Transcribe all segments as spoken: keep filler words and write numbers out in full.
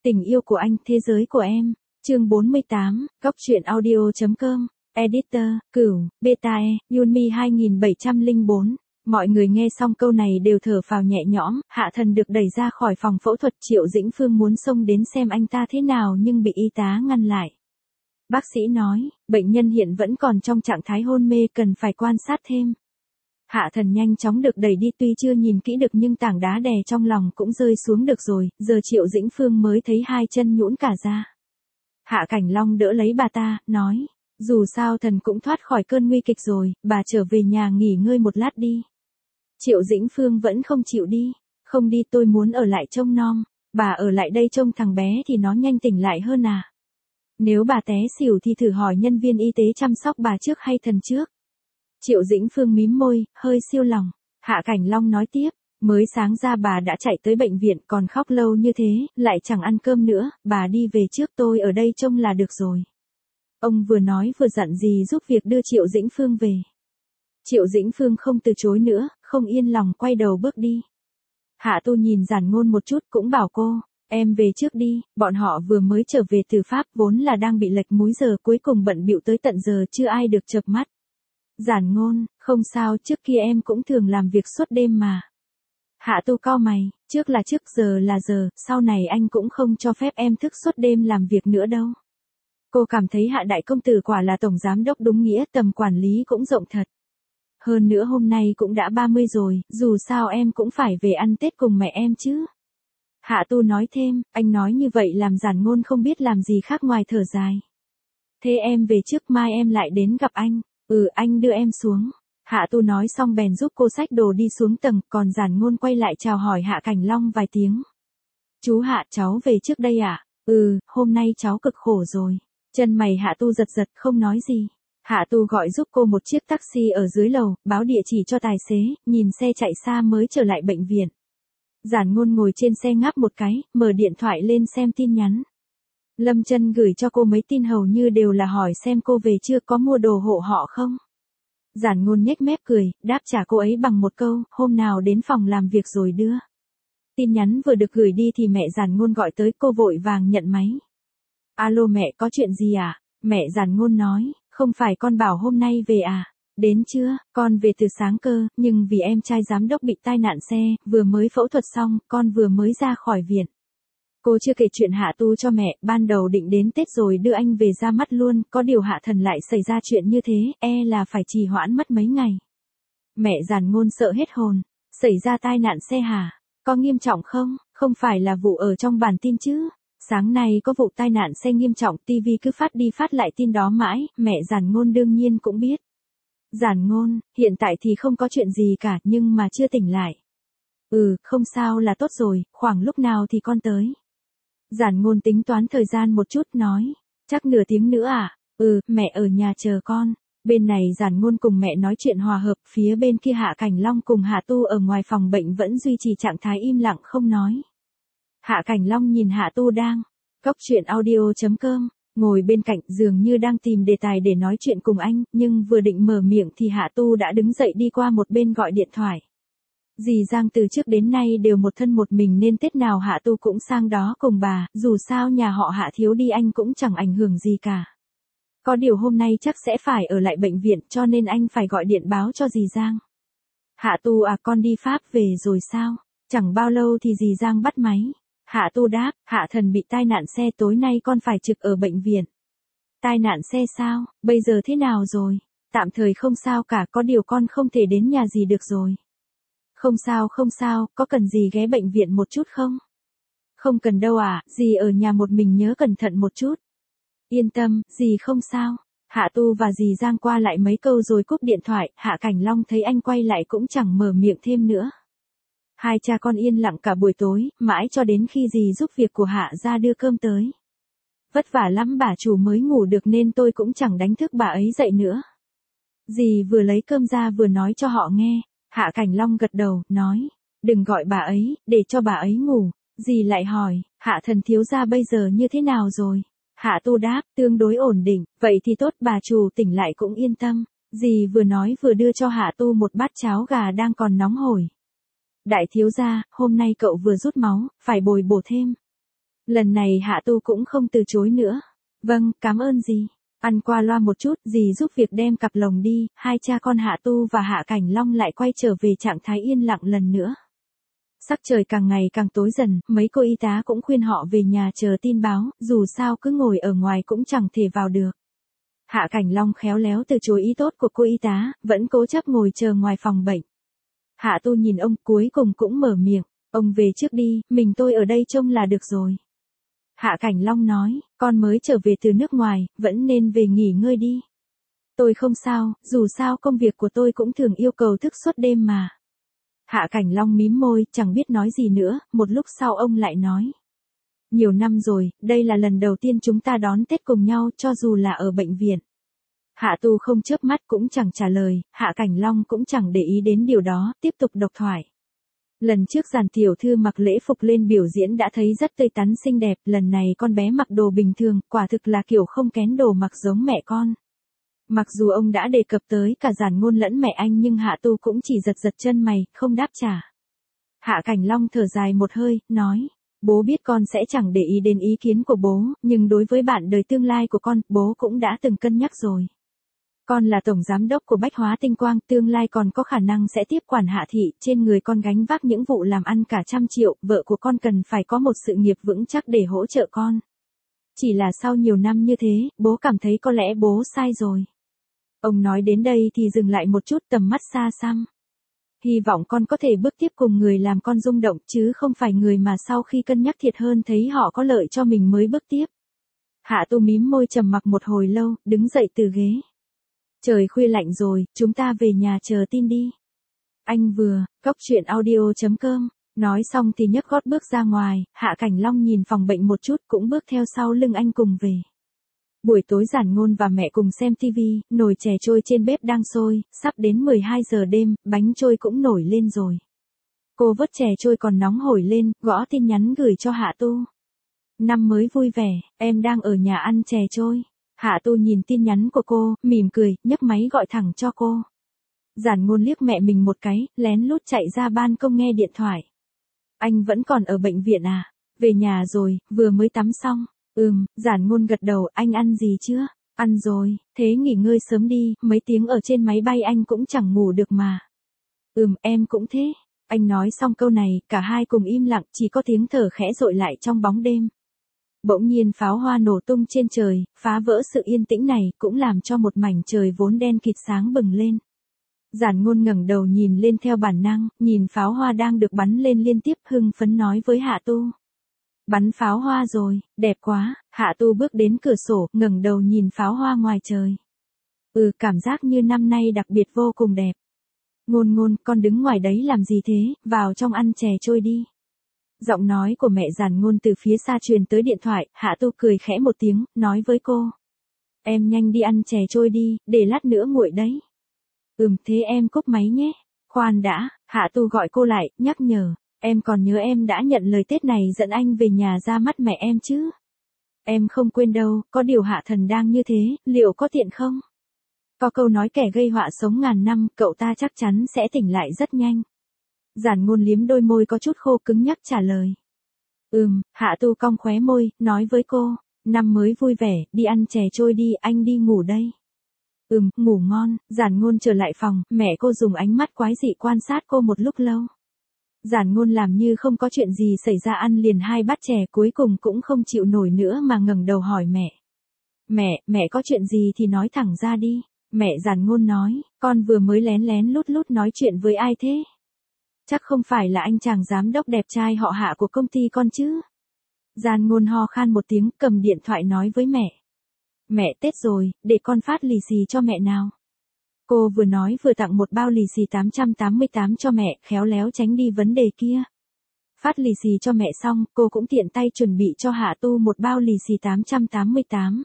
Tình yêu của anh, thế giới của em. Chương bốn mươi tám, Góc truyện audio chấm com. Editor, Cửu, Beta E, Yunmi hai bảy không bốn. Mọi người nghe xong câu này đều thở phào nhẹ nhõm, Hạ Thần được đẩy ra khỏi phòng phẫu thuật. Triệu Dĩnh Phương muốn xông đến xem anh ta thế nào nhưng bị y tá ngăn lại. Bác sĩ nói, bệnh nhân hiện vẫn còn trong trạng thái hôn mê, cần phải quan sát thêm. Hạ Thần nhanh chóng được đẩy đi, tuy chưa nhìn kỹ được nhưng tảng đá đè trong lòng cũng rơi xuống được rồi, giờ Triệu Dĩnh Phương mới thấy hai chân nhũn cả ra. Hạ Cảnh Long đỡ lấy bà ta, nói, dù sao Thần cũng thoát khỏi cơn nguy kịch rồi, bà trở về nhà nghỉ ngơi một lát đi. Triệu Dĩnh Phương vẫn không chịu đi, không đi, tôi muốn ở lại trông nom, bà ở lại đây trông thằng bé thì nó nhanh tỉnh lại hơn à. Nếu bà té xỉu thì thử hỏi nhân viên y tế chăm sóc bà trước hay Thần trước. Triệu Dĩnh Phương mím môi, hơi siêu lòng. Hạ Cảnh Long nói tiếp, mới sáng ra bà đã chạy tới bệnh viện, còn khóc lâu như thế, lại chẳng ăn cơm nữa, bà đi về trước, tôi ở đây trông là được rồi. Ông vừa nói vừa dặn dì giúp việc đưa Triệu Dĩnh Phương về. Triệu Dĩnh Phương không từ chối nữa, không yên lòng quay đầu bước đi. Hạ Tu nhìn Giản Ngôn một chút cũng bảo cô, em về trước đi, bọn họ vừa mới trở về từ Pháp, vốn là đang bị lệch múi giờ, cuối cùng bận bịu tới tận giờ chưa ai được chợp mắt. Giản Ngôn, không sao, trước kia em cũng thường làm việc suốt đêm mà. Hạ Tu cau mày, trước là trước, giờ là giờ, sau này anh cũng không cho phép em thức suốt đêm làm việc nữa đâu. Cô cảm thấy Hạ đại công tử quả là tổng giám đốc đúng nghĩa, tầm quản lý cũng rộng thật. Hơn nữa hôm nay cũng đã ba mươi rồi, dù sao em cũng phải về ăn Tết cùng mẹ em chứ. Hạ Tu nói thêm, anh nói như vậy làm Giản Ngôn không biết làm gì khác ngoài thở dài. Thế em về trước, mai em lại đến gặp anh. Ừ, anh đưa em xuống. Hạ Tu nói xong bèn giúp cô xách đồ đi xuống tầng, còn Giản Ngôn quay lại chào hỏi Hạ Cảnh Long vài tiếng. Chú Hạ, cháu về trước đây à? Ừ, hôm nay cháu cực khổ rồi. Chân mày Hạ Tu giật giật, không nói gì. Hạ Tu gọi giúp cô một chiếc taxi ở dưới lầu, báo địa chỉ cho tài xế, nhìn xe chạy xa mới trở lại bệnh viện. Giản Ngôn ngồi trên xe ngáp một cái, mở điện thoại lên xem tin nhắn. Lâm Chân gửi cho cô mấy tin hầu như đều là hỏi xem cô về chưa, có mua đồ hộ họ không. Giản Ngôn nhếch mép cười, đáp trả cô ấy bằng một câu, hôm nào đến phòng làm việc rồi đưa. Tin nhắn vừa được gửi đi thì mẹ Giản Ngôn gọi tới, cô vội vàng nhận máy. Alo mẹ, có chuyện gì à? Mẹ Giản Ngôn nói, không phải con bảo hôm nay về à? Đến chưa, con về từ sáng cơ, nhưng vì em trai giám đốc bị tai nạn xe, vừa mới phẫu thuật xong, con vừa mới ra khỏi viện. Cô chưa kể chuyện Hạ Tu cho mẹ, ban đầu định đến Tết rồi đưa anh về ra mắt luôn, có điều Hạ Thần lại xảy ra chuyện như thế, e là phải trì hoãn mất mấy ngày. Mẹ Giản Ngôn sợ hết hồn, xảy ra tai nạn xe hả? Có nghiêm trọng không? Không phải là vụ ở trong bản tin chứ? Sáng nay có vụ tai nạn xe nghiêm trọng, ti vi cứ phát đi phát lại tin đó mãi, mẹ Giản Ngôn đương nhiên cũng biết. Giản Ngôn, hiện tại thì không có chuyện gì cả, nhưng mà chưa tỉnh lại. Ừ, không sao là tốt rồi, khoảng lúc nào thì con tới. Giản Ngôn tính toán thời gian một chút, nói, chắc nửa tiếng nữa à? Ừ, mẹ ở nhà chờ con. Bên này Giản Ngôn cùng mẹ nói chuyện hòa hợp, phía bên kia Hạ Cảnh Long cùng Hạ Tu ở ngoài phòng bệnh vẫn duy trì trạng thái im lặng không nói. Hạ Cảnh Long nhìn Hạ Tu đang, Góc truyện audio chấm com, ngồi bên cạnh dường như đang tìm đề tài để nói chuyện cùng anh, nhưng vừa định mở miệng thì Hạ Tu đã đứng dậy đi qua một bên gọi điện thoại. Dì Giang từ trước đến nay đều một thân một mình nên Tết nào Hạ Tu cũng sang đó cùng bà, dù sao nhà họ Hạ thiếu đi anh cũng chẳng ảnh hưởng gì cả. Có điều hôm nay chắc sẽ phải ở lại bệnh viện cho nên anh phải gọi điện báo cho dì Giang. Hạ Tu à, con đi Pháp về rồi sao? Chẳng bao lâu thì dì Giang bắt máy. Hạ Tu đáp, Hạ Thần bị tai nạn xe, tối nay con phải trực ở bệnh viện. Tai nạn xe sao, bây giờ thế nào rồi? Tạm thời không sao cả, có điều con không thể đến nhà dì được rồi. Không sao không sao, có cần gì ghé bệnh viện một chút không? Không cần đâu à, dì ở nhà một mình nhớ cẩn thận một chút. Yên tâm, dì không sao. Hạ Tu và dì Giang qua lại mấy câu rồi cúp điện thoại, Hạ Cảnh Long thấy anh quay lại cũng chẳng mở miệng thêm nữa. Hai cha con yên lặng cả buổi tối, mãi cho đến khi dì giúp việc của Hạ ra đưa cơm tới. Vất vả lắm bà chủ mới ngủ được nên tôi cũng chẳng đánh thức bà ấy dậy nữa. Dì vừa lấy cơm ra vừa nói cho họ nghe. Hạ Cảnh Long gật đầu, nói, đừng gọi bà ấy, để cho bà ấy ngủ. Dì lại hỏi, Hạ Thần thiếu gia bây giờ như thế nào rồi? Hạ Tu đáp, tương đối ổn định, vậy thì tốt, bà chủ tỉnh lại cũng yên tâm. Dì vừa nói vừa đưa cho Hạ Tu một bát cháo gà đang còn nóng hổi. Đại thiếu gia, hôm nay cậu vừa rút máu, phải bồi bổ thêm. Lần này Hạ Tu cũng không từ chối nữa. Vâng, cảm ơn dì. Ăn qua loa một chút, dì giúp việc đem cặp lồng đi, hai cha con Hạ Tu và Hạ Cảnh Long lại quay trở về trạng thái yên lặng lần nữa. Sắc trời càng ngày càng tối dần, mấy cô y tá cũng khuyên họ về nhà chờ tin báo, dù sao cứ ngồi ở ngoài cũng chẳng thể vào được. Hạ Cảnh Long khéo léo từ chối ý tốt của cô y tá, vẫn cố chấp ngồi chờ ngoài phòng bệnh. Hạ Tu nhìn ông cuối cùng cũng mở miệng, ông về trước đi, mình tôi ở đây trông là được rồi. Hạ Cảnh Long nói, con mới trở về từ nước ngoài, vẫn nên về nghỉ ngơi đi. Tôi không sao, dù sao công việc của tôi cũng thường yêu cầu thức suốt đêm mà. Hạ Cảnh Long mím môi, chẳng biết nói gì nữa, một lúc sau ông lại nói. Nhiều năm rồi, đây là lần đầu tiên chúng ta đón Tết cùng nhau, cho dù là ở bệnh viện. Hạ Tu không chớp mắt cũng chẳng trả lời, Hạ Cảnh Long cũng chẳng để ý đến điều đó, tiếp tục độc thoại. Lần trước Giản tiểu thư mặc lễ phục lên biểu diễn đã thấy rất tươi tắn xinh đẹp, lần này con bé mặc đồ bình thường, quả thực là kiểu không kén đồ mặc giống mẹ con. Mặc dù ông đã đề cập tới cả Giản Ngôn lẫn mẹ anh nhưng Hạ Tu cũng chỉ giật giật chân mày, không đáp trả. Hạ Cảnh Long thở dài một hơi, nói, bố biết con sẽ chẳng để ý đến ý kiến của bố, nhưng đối với bạn đời tương lai của con, bố cũng đã từng cân nhắc rồi. Con là tổng giám đốc của Bách Hóa Tinh Quang, tương lai còn có khả năng sẽ tiếp quản Hạ thị, trên người con gánh vác những vụ làm ăn cả trăm triệu, vợ của con cần phải có một sự nghiệp vững chắc để hỗ trợ con. Chỉ là sau nhiều năm như thế, bố cảm thấy có lẽ bố sai rồi. Ông nói đến đây thì dừng lại một chút, tầm mắt xa xăm. Hy vọng con có thể bước tiếp cùng người làm con rung động, chứ không phải người mà sau khi cân nhắc thiệt hơn thấy họ có lợi cho mình mới bước tiếp. Hạ Tu mím môi trầm mặc một hồi lâu, đứng dậy từ ghế. Trời khuya lạnh rồi, chúng ta về nhà chờ tin đi. Anh vừa, cóc truyện audio chấm com, nói xong thì nhấc gót bước ra ngoài, Hạ Cảnh Long nhìn phòng bệnh một chút cũng bước theo sau lưng anh cùng về. Buổi tối Giản Ngôn và mẹ cùng xem tivi, nồi chè trôi trên bếp đang sôi, sắp đến mười hai giờ đêm, bánh trôi cũng nổi lên rồi. Cô vớt chè trôi còn nóng hổi lên, gõ tin nhắn gửi cho Hạ Tu. Năm mới vui vẻ, em đang ở nhà ăn chè trôi. Hạ Tu nhìn tin nhắn của cô, mỉm cười, nhấc máy gọi thẳng cho cô. Giản Ngôn liếc mẹ mình một cái, lén lút chạy ra ban công nghe điện thoại. Anh vẫn còn ở bệnh viện à? Về nhà rồi, vừa mới tắm xong. Ừm, Giản Ngôn gật đầu, anh ăn gì chưa? Ăn rồi, thế nghỉ ngơi sớm đi, mấy tiếng ở trên máy bay anh cũng chẳng ngủ được mà. Ừm, em cũng thế. Anh nói xong câu này, cả hai cùng im lặng, chỉ có tiếng thở khẽ dội lại trong bóng đêm. Bỗng nhiên pháo hoa nổ tung trên trời, phá vỡ sự yên tĩnh này, cũng làm cho một mảnh trời vốn đen kịt sáng bừng lên. Giản Ngôn ngẩng đầu nhìn lên theo bản năng, nhìn pháo hoa đang được bắn lên liên tiếp, hưng phấn nói với Hạ Tu. Bắn pháo hoa rồi, đẹp quá. Hạ Tu bước đến cửa sổ, ngẩng đầu nhìn pháo hoa ngoài trời. Ừ, cảm giác như năm nay đặc biệt vô cùng đẹp. Ngôn Ngôn, con đứng ngoài đấy làm gì thế, vào trong ăn chè trôi đi. Giọng nói của mẹ Giản Ngôn từ phía xa truyền tới điện thoại, Hạ Tu cười khẽ một tiếng, nói với cô. Em nhanh đi ăn chè trôi đi, để lát nữa nguội đấy. Ừm, thế em cúp máy nhé. Khoan đã, Hạ Tu gọi cô lại, nhắc nhở. Em còn nhớ em đã nhận lời Tết này dẫn anh về nhà ra mắt mẹ em chứ? Em không quên đâu, có điều Hạ Thần đang như thế, liệu có tiện không? Có câu nói kẻ gây họa sống ngàn năm, cậu ta chắc chắn sẽ tỉnh lại rất nhanh. Giản Ngôn liếm đôi môi có chút khô cứng nhắc trả lời. Ừm, Hạ Tu cong khóe môi, nói với cô, năm mới vui vẻ, đi ăn chè trôi đi, anh đi ngủ đây. Ừm, ngủ ngon. Giản Ngôn trở lại phòng, mẹ cô dùng ánh mắt quái dị quan sát cô một lúc lâu. Giản Ngôn làm như không có chuyện gì xảy ra ăn liền hai bát chè, cuối cùng cũng không chịu nổi nữa mà ngẩng đầu hỏi mẹ. Mẹ, mẹ có chuyện gì thì nói thẳng ra đi. Mẹ Giản Ngôn nói, con vừa mới lén lén lút lút nói chuyện với ai thế? Chắc không phải là anh chàng giám đốc đẹp trai họ Hạ của công ty con chứ? Giản Ngôn ho khan một tiếng, cầm điện thoại nói với mẹ. Mẹ, Tết rồi, để con phát lì xì cho mẹ nào. Cô vừa nói vừa tặng một bao lì xì tám trăm tám mươi tám cho mẹ, khéo léo tránh đi vấn đề kia. Phát lì xì cho mẹ xong, cô cũng tiện tay chuẩn bị cho Hạ Tu một bao lì xì tám trăm tám mươi tám.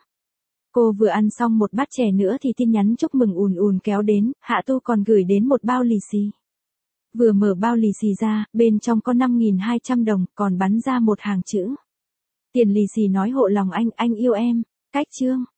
Cô vừa ăn xong một bát chè nữa thì tin nhắn chúc mừng ùn ùn kéo đến, Hạ Tu còn gửi đến một bao lì xì. Vừa mở bao lì xì ra, bên trong có năm nghìn hai trăm đồng, còn bắn ra một hàng chữ. Tiền lì xì nói hộ lòng anh, anh yêu em. Cách chương.